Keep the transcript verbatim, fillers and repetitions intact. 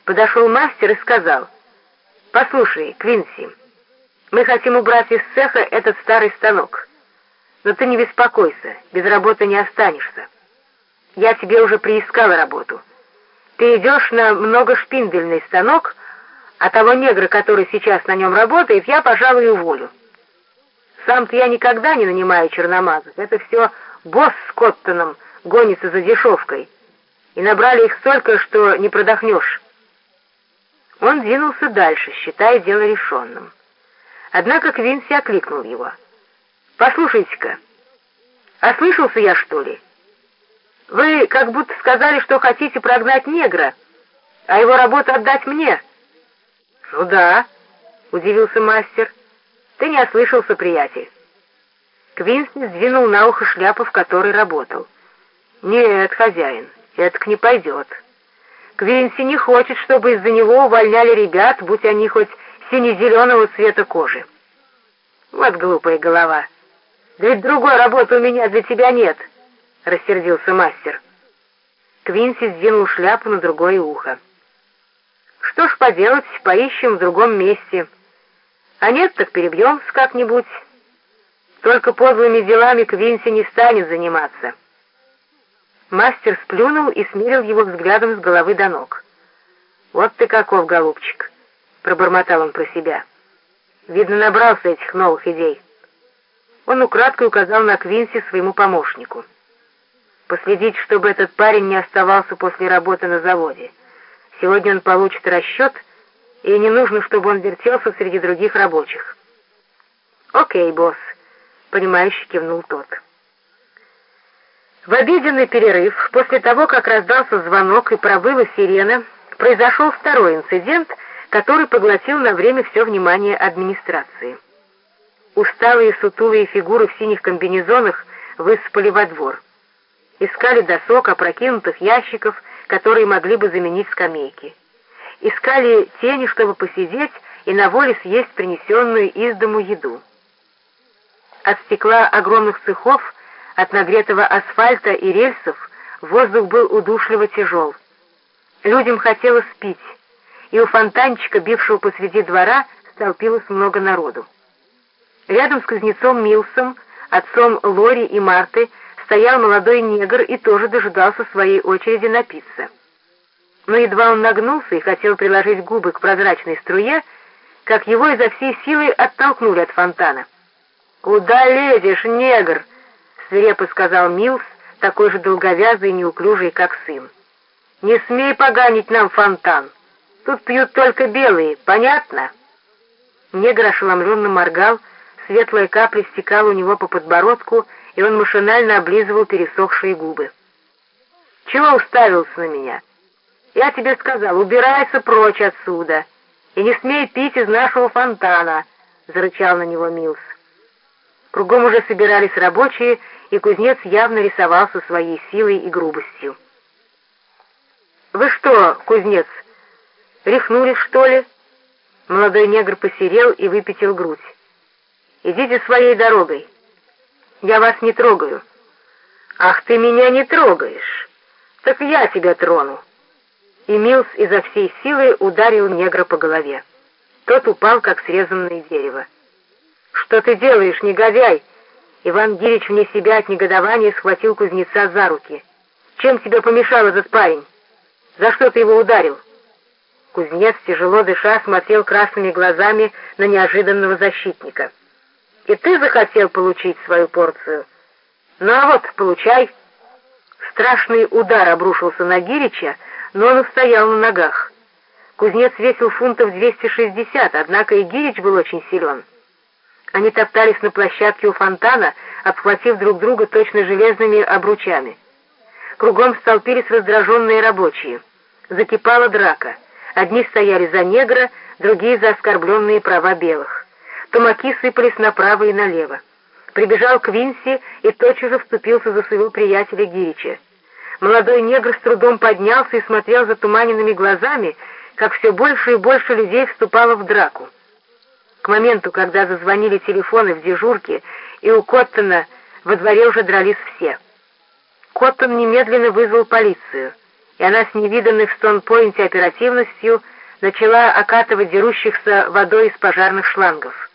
Подошел мастер и сказал: «Послушай, Квинси, мы хотим убрать из цеха этот старый станок. Но ты не беспокойся, без работы не останешься. Я тебе уже приискала работу. Ты идешь на многошпиндельный станок, а того негра, который сейчас на нем работает, я, пожалуй, уволю. Сам-то я никогда не нанимаю черномазых. Это все босс с Коттоном гонится за дешевкой. И набрали их столько, что не продохнешь». Он двинулся дальше, считая дело решенным. Однако Квинси окликнул его: «Послушайте-ка, ослышался я, что ли? Вы как будто сказали, что хотите прогнать негра, а его работу отдать мне». «Ну да», — удивился мастер, — «ты не ослышался, приятель». Квинси сдвинул на ухо шляпу, в которой работал. «Нет, хозяин, это не пойдет. Квинси не хочет, чтобы из-за него увольняли ребят, будь они хоть сине-зеленого цвета кожи». «Вот глупая голова. Да ведь другой работы у меня для тебя нет», — рассердился мастер. Квинси сдвинул шляпу на другое ухо. «Что ж поделать, поищем в другом месте. А нет, так перебьемся как-нибудь. Только подлыми делами Квинси не станет заниматься». Мастер сплюнул и смирил его взглядом с головы до ног. «Вот ты каков, голубчик», — пробормотал он про себя. «Видно, набрался этих новых идей». Он украдкой указал на Квинси своему помощнику. «Последить, чтобы этот парень не оставался после работы на заводе. Сегодня он получит расчет, и не нужно, чтобы он вертелся среди других рабочих». «Окей, босс», — понимающе кивнул тот. В обеденный перерыв, после того, как раздался звонок и пробыла сирена, произошел второй инцидент, который поглотил на время все внимание администрации. Усталые сутулые фигуры в синих комбинезонах высыпали во двор. Искали досок, опрокинутых ящиков, которые могли бы заменить скамейки. Искали тени, чтобы посидеть и на воле съесть принесенную из дому еду. От стекла огромных цехов, от нагретого асфальта и рельсов воздух был удушливо тяжел. Людям хотелось пить, и у фонтанчика, бившего посреди двора, столпилось много народу. Рядом с кузнецом Милсом, отцом Лори и Марты, стоял молодой негр и тоже дожидался своей очереди напиться. Но едва он нагнулся и хотел приложить губы к прозрачной струе, как его изо всей силы оттолкнули от фонтана. «Куда лезешь, негр?» — свирепо сказал Милс, такой же долговязый и неуклюжий, как сын. «Не смей поганить нам фонтан. Тут пьют только белые, понятно?» Негр ошеломленно моргал, светлая капля стекала у него по подбородку, и он машинально облизывал пересохшие губы. «Чего уставился на меня? Я тебе сказал, убирайся прочь отсюда, и не смей пить из нашего фонтана», — зарычал на него Милс. Кругом уже собирались рабочие, и кузнец явно рисовался своей силой и грубостью. «Вы что, кузнец, рехнулись, что ли?» Молодой негр посерел и выпятил грудь. «Идите своей дорогой. Я вас не трогаю». «Ах, ты меня не трогаешь! Так я тебя трону!» И Милс изо всей силы ударил негра по голове. Тот упал, как срезанное дерево. «Что ты делаешь, негодяй?» Иван Гирич вне себя от негодования схватил кузнеца за руки. «Чем тебе помешал этот парень? За что ты его ударил?» Кузнец, тяжело дыша, смотрел красными глазами на неожиданного защитника. «И ты захотел получить свою порцию? Ну а вот, получай!» Страшный удар обрушился на Гирича, но он устоял на ногах. Кузнец весил фунтов двести шестьдесят, однако и Гирич был очень силен. Они топтались на площадке у фонтана, обхватив друг друга точно железными обручами. Кругом столпились раздраженные рабочие. Закипала драка. Одни стояли за негра, другие за оскорбленные права белых. Тумаки сыпались направо и налево. Прибежал Квинси и тотчас же вступился за своего приятеля Гирича. Молодой негр с трудом поднялся и смотрел затуманенными глазами, как все больше и больше людей вступало в драку. К моменту, когда зазвонили телефоны в дежурке, и у Коттона во дворе уже дрались все. Коттон немедленно вызвал полицию, и она с невиданной в Стоун-Пойнте оперативностью начала окатывать дерущихся водой из пожарных шлангов.